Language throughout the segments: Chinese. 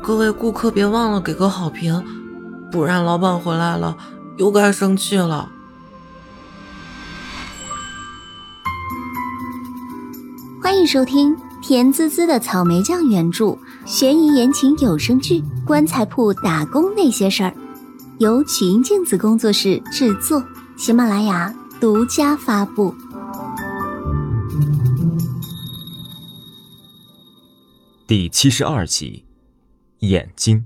各位顾客别忘了给个好评，不然老板回来了又该生气了。 欢迎收听甜滋滋的草莓酱原著悬疑言情有声剧《棺材铺打工那些事儿》，由曲音镜子工作室制作，喜马拉雅独家发布。 第72集，眼睛。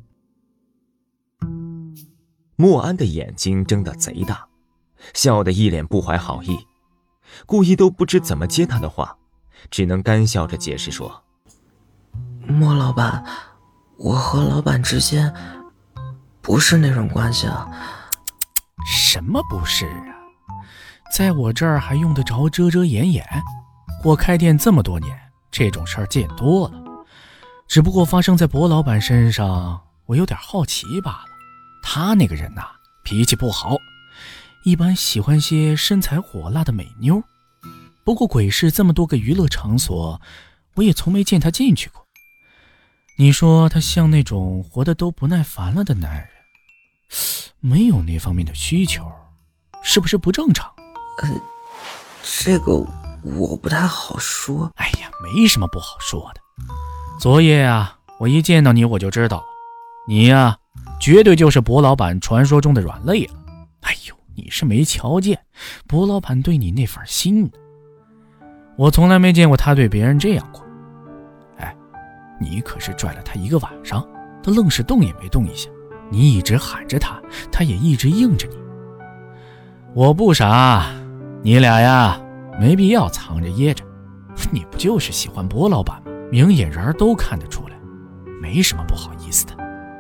莫安的眼睛睁得贼大，笑得一脸不怀好意，顾意都不知怎么接他的话，只能干笑着解释说： 莫老板，我和老板之间不是那种关系啊。 什么不是啊？在我这儿还用得着遮遮掩掩？我开店这么多年，这种事儿见多了。只不过发生在薄老板身上，我有点好奇罢了。他那个人呐，脾气不好，一般喜欢些身材火辣的美妞。不过鬼市这么多个娱乐场所，我也从没见他进去过。你说他像那种活得都不耐烦了的男人，没有那方面的需求，是不是不正常？ 这个我不太好说。 哎呀，没什么不好说的。昨夜啊，我一见到你我就知道了，你呀，绝对就是薄老板传说中的软肋了。哎呦，你是没瞧见薄老板对你那份心呢？我从来没见过他对别人这样过。哎，你可是拽了他一个晚上，他愣是动也没动一下。你一直喊着他，他也一直应着你。我不傻，你俩呀，没必要藏着掖着。你不就是喜欢薄老板吗？明眼人都看得出来，没什么不好意思的。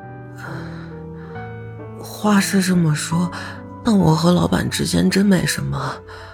话是这么说，但我和老板之间真没什么。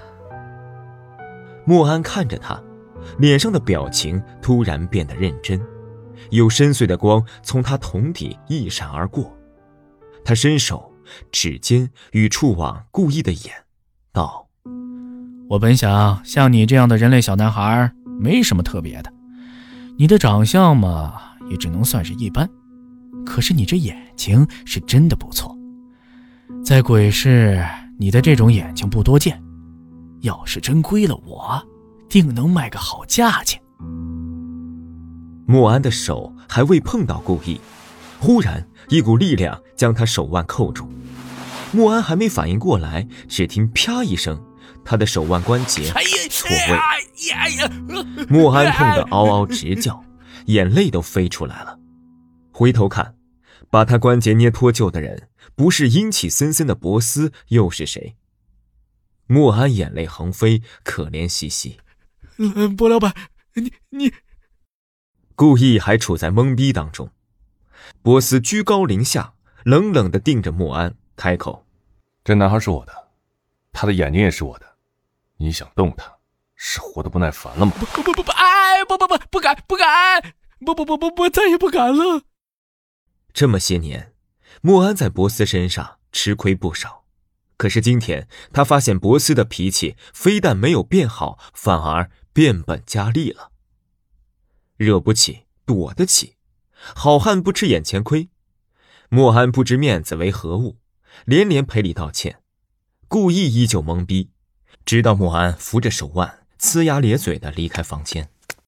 莫安看着他，脸上的表情突然变得认真，有深邃的光从他瞳底一闪而过。他伸手指尖与触往顾意的眼，道： 我本想像你这样的人类小男孩没什么特别的，你的长相嘛，也只能算是一般，可是你这眼睛是真的不错。在鬼市，你的这种眼睛不多见，要是真归了我，定能卖个好价钱。 莫安的手还未碰到顾意，忽然一股力量将他手腕扣住。莫安还没反应过来，只听啪一声，他的手腕关节错位。莫安痛得嗷嗷直叫，眼泪都飞出来了。回头看，把他关节捏脱臼的人不是阴气森森的博斯又是谁？莫安眼泪横飞，可怜兮兮。 薄老板，你顾意还处在懵逼当中。博斯居高临下，冷冷地盯着莫安，开口： 这男孩是我的，他的眼睛也是我的，你想动他，是活得不耐烦了吗？ 不敢，再也不敢了。 这么些年，莫安在博斯身上吃亏不少，可是今天他发现博斯的脾气非但没有变好，反而变本加厉了。惹不起躲得起，好汉不吃眼前亏。莫安不知面子为何物，连连赔礼道歉，故意依旧懵逼，直到莫安扶着手腕呲牙咧嘴地离开房间。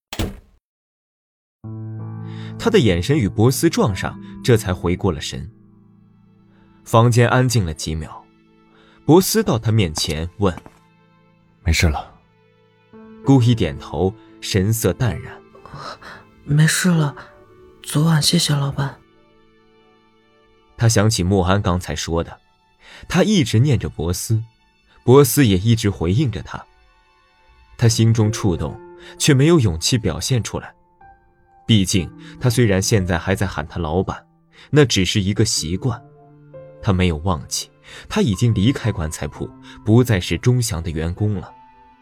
他的眼神与博斯撞上，这才回过了神。房间安静了几秒，博斯到他面前问： 没事了？ 顾意点头，神色淡然： 没事了，昨晚谢谢老板。 他想起莫安刚才说的，他一直念着博斯，博斯也一直回应着他。他心中触动，却没有勇气表现出来。毕竟他虽然现在还在喊他老板，那只是一个习惯。他没有忘记，他已经离开棺材铺，不再是钟祥的员工了。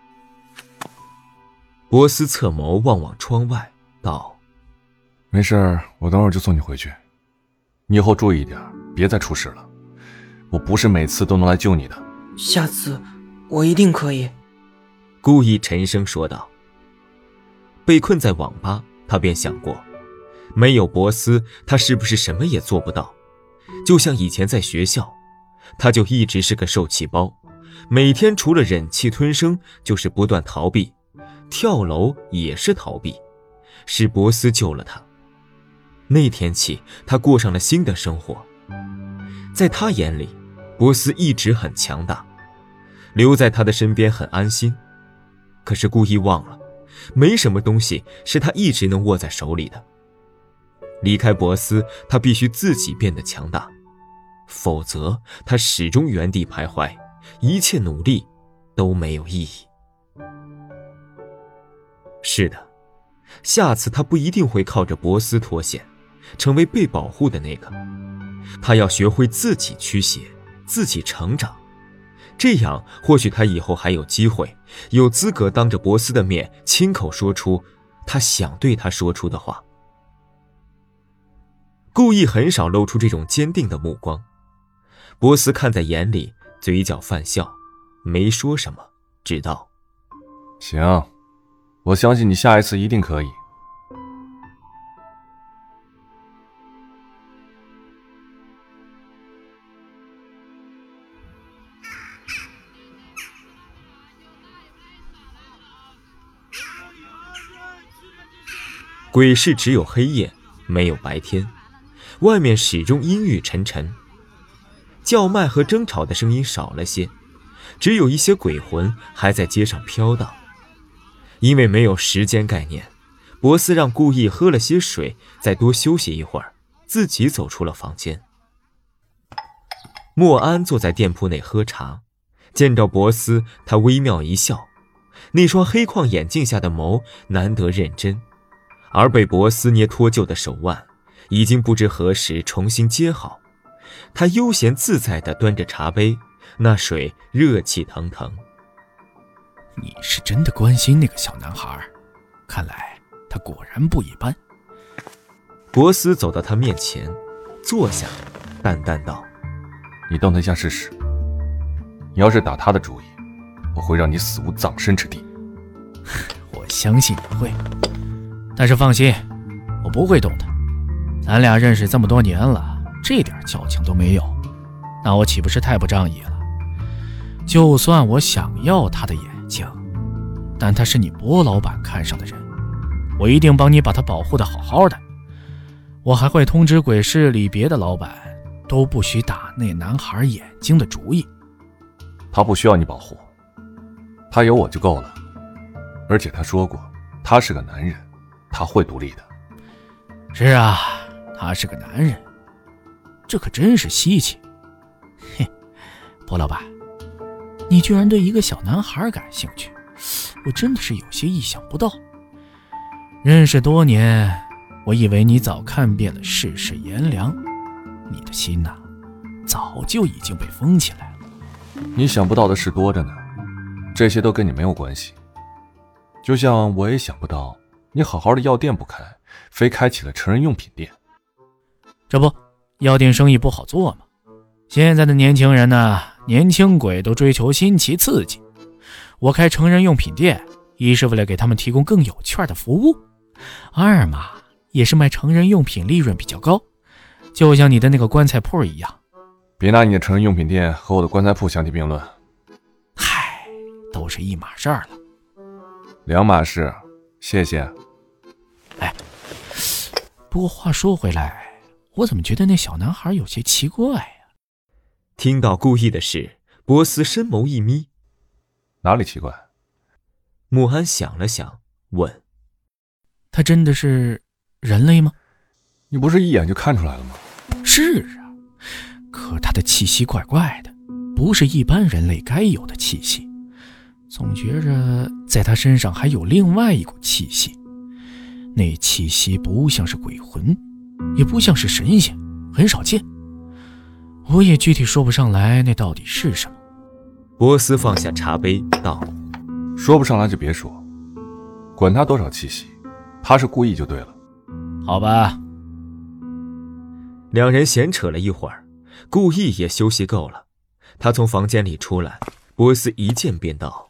博斯侧眸望望窗外，道： 没事，我等会儿就送你回去。你以后注意一点，别再出事了。我不是每次都能来救你的。 下次我一定可以。 顾意沉声说道。被困在网吧，他便想过， 没有博斯，他是不是什么也做不到？就像以前在学校，他就一直是个受气包，每天除了忍气吞声，就是不断逃避，跳楼也是逃避。是博斯救了他。那天起，他过上了新的生活。在他眼里，博斯一直很强大，留在他的身边很安心。可是故意忘了，没什么东西是他一直能握在手里的。离开博斯，他必须自己变得强大，否则他始终原地徘徊，一切努力都没有意义。是的，下次他不一定会靠着博斯脱险，成为被保护的那个。他要学会自己驱邪，自己成长，这样或许他以后还有机会，有资格当着博斯的面亲口说出他想对他说出的话。故意很少露出这种坚定的目光，博斯看在眼里，嘴角泛笑，没说什么，只道： 行，我相信你下一次一定可以。 鬼市只有黑夜，没有白天，外面始终阴郁沉沉，叫卖和争吵的声音少了些，只有一些鬼魂还在街上飘荡。因为没有时间概念，博斯让故意喝了些水，再多休息一会儿，自己走出了房间。莫安坐在店铺内喝茶，见到博斯，他微妙一笑，那双黑框眼镜下的眸难得认真，而被博斯捏脱臼的手腕已经不知何时重新接好。他悠闲自在地端着茶杯，那水热气腾腾。 你是真的关心那个小男孩，看来他果然不一般。 博斯走到他面前，坐下，淡淡道： 你动他一下试试，你要是打他的主意，我会让你死无葬身之地。 我相信你会，但是放心，我不会动他。咱俩认识这么多年了，这点交情都没有，那我岂不是太不仗义了？就算我想要他的眼睛，但他是你博老板看上的人，我一定帮你把他保护得好好的。我还会通知鬼市里别的老板，都不许打那男孩眼睛的主意。 他不需要你保护，他有我就够了。而且他说过，他是个男人，他会独立的。 是啊，他是个男人，这可真是稀奇。嘿，博老板，你居然对一个小男孩感兴趣，我真的是有些意想不到。认识多年，我以为你早看遍了世事炎凉，你的心呐，早就已经被封起来了。 你想不到的事多着呢，这些都跟你没有关系。就像我也想不到，你好好的药店不开，非开起了成人用品店。 这不，药店生意不好做吗？现在的年轻人呢，年轻鬼都追求新奇刺激。我开成人用品店，一是为了给他们提供更有趣的服务，二嘛，也是卖成人用品利润比较高，就像你的那个棺材铺一样。 别拿你的成人用品店和我的棺材铺相提并论。 嗨，都是一码事儿了。 两码事，谢谢。 哎，不过话说回来，我怎么觉得那小男孩有些奇怪呀？ 听到故意的事，博斯深眸一眯。 哪里奇怪？ 穆安想了想，问： 他真的是人类吗？ 你不是一眼就看出来了吗？ 是啊，可他的气息怪怪的，不是一般人类该有的气息，总觉着在他身上还有另外一股气息。那气息不像是鬼魂，也不像是神仙，很少见。我也具体说不上来那到底是什么。 博斯放下茶杯道： 说不上来就别说，管他多少气息，他是故意就对了。 好吧。 两人闲扯了一会儿，故意也休息够了。他从房间里出来，博斯一见便道：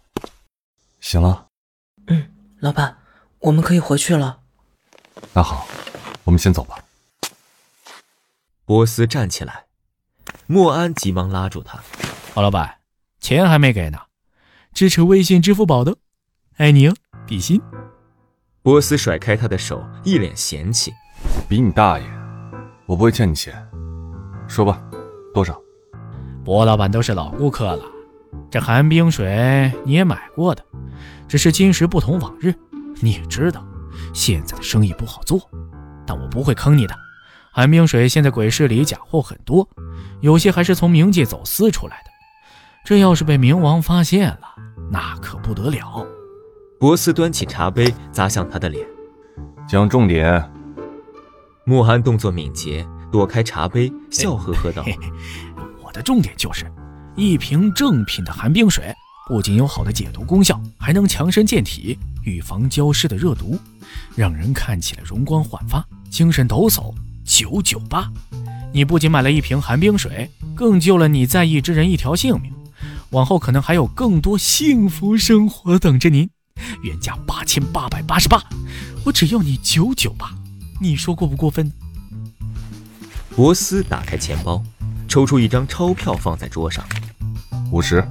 行了。 老板，我们可以回去了。 那好， 我们先走吧。 波斯站起来，莫安急忙拉住他。 郝老板，钱还没给呢，支持微信支付宝的，爱你哦，比心。 波斯甩开他的手，一脸嫌弃。 比你大爷，我不会欠你钱。说吧，多少？ 波老板都是老顾客了，这寒冰水你也买过的，只是今时不同往日，你也知道现在的生意不好做，但我不会坑你的。寒冰水现在鬼市里假货很多，有些还是从冥界走私出来的，这要是被冥王发现了，那可不得了。 波斯端起茶杯砸向他的脸。 讲重点。 莫寒动作敏捷，躲开茶杯，笑呵呵道： 我的重点就是一瓶正品的寒冰水，不仅有好的解毒功效，还能强身健体，预防焦湿的热毒，让人看起来容光焕发，精神抖擞。998，你不仅买了一瓶寒冰水，更救了你在意之人一条性命，往后可能还有更多幸福生活等着您。原价8888，我只要你998，你说过不过分？ 博斯打开钱包，抽出一张钞票放在桌上。 50。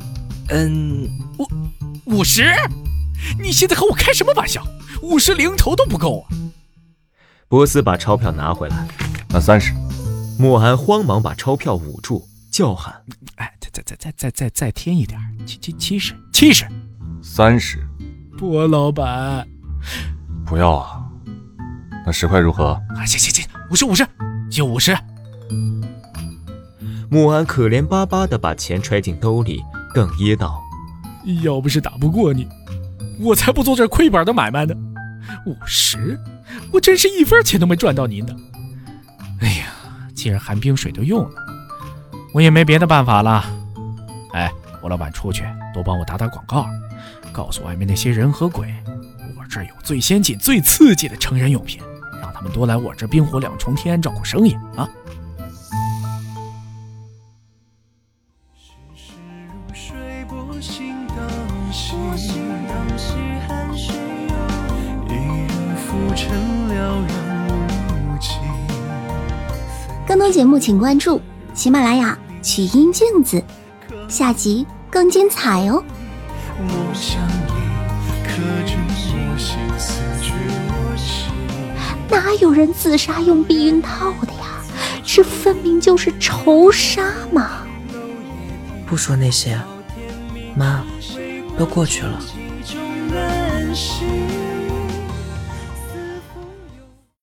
50？你现在和我开什么玩笑？50零头都不够啊！ 波斯把钞票拿回来。 那30。 莫寒慌忙把钞票捂住，叫喊： 再添一点，70。 30。 波老板， 不要啊。那10块如何？ 行，50，就50。 莫安可怜巴巴地把钱揣进兜里，哽咽道： 要不是打不过你，我才不做这亏本的买卖呢。50，我真是一分钱都没赚到您的。哎呀，既然寒冰水都用了，我也没别的办法了。我老板出去多帮我打广告，告诉外面那些人和鬼，我这儿有最先进最刺激的成人用品，让他们多来我这冰火两重天照顾生意啊。 更多节目请关注喜马拉雅曲音镜子，下集更精彩哦。哪有人自杀用避孕套的呀？这分明就是仇杀嘛！ 不说那些，妈，都过去了。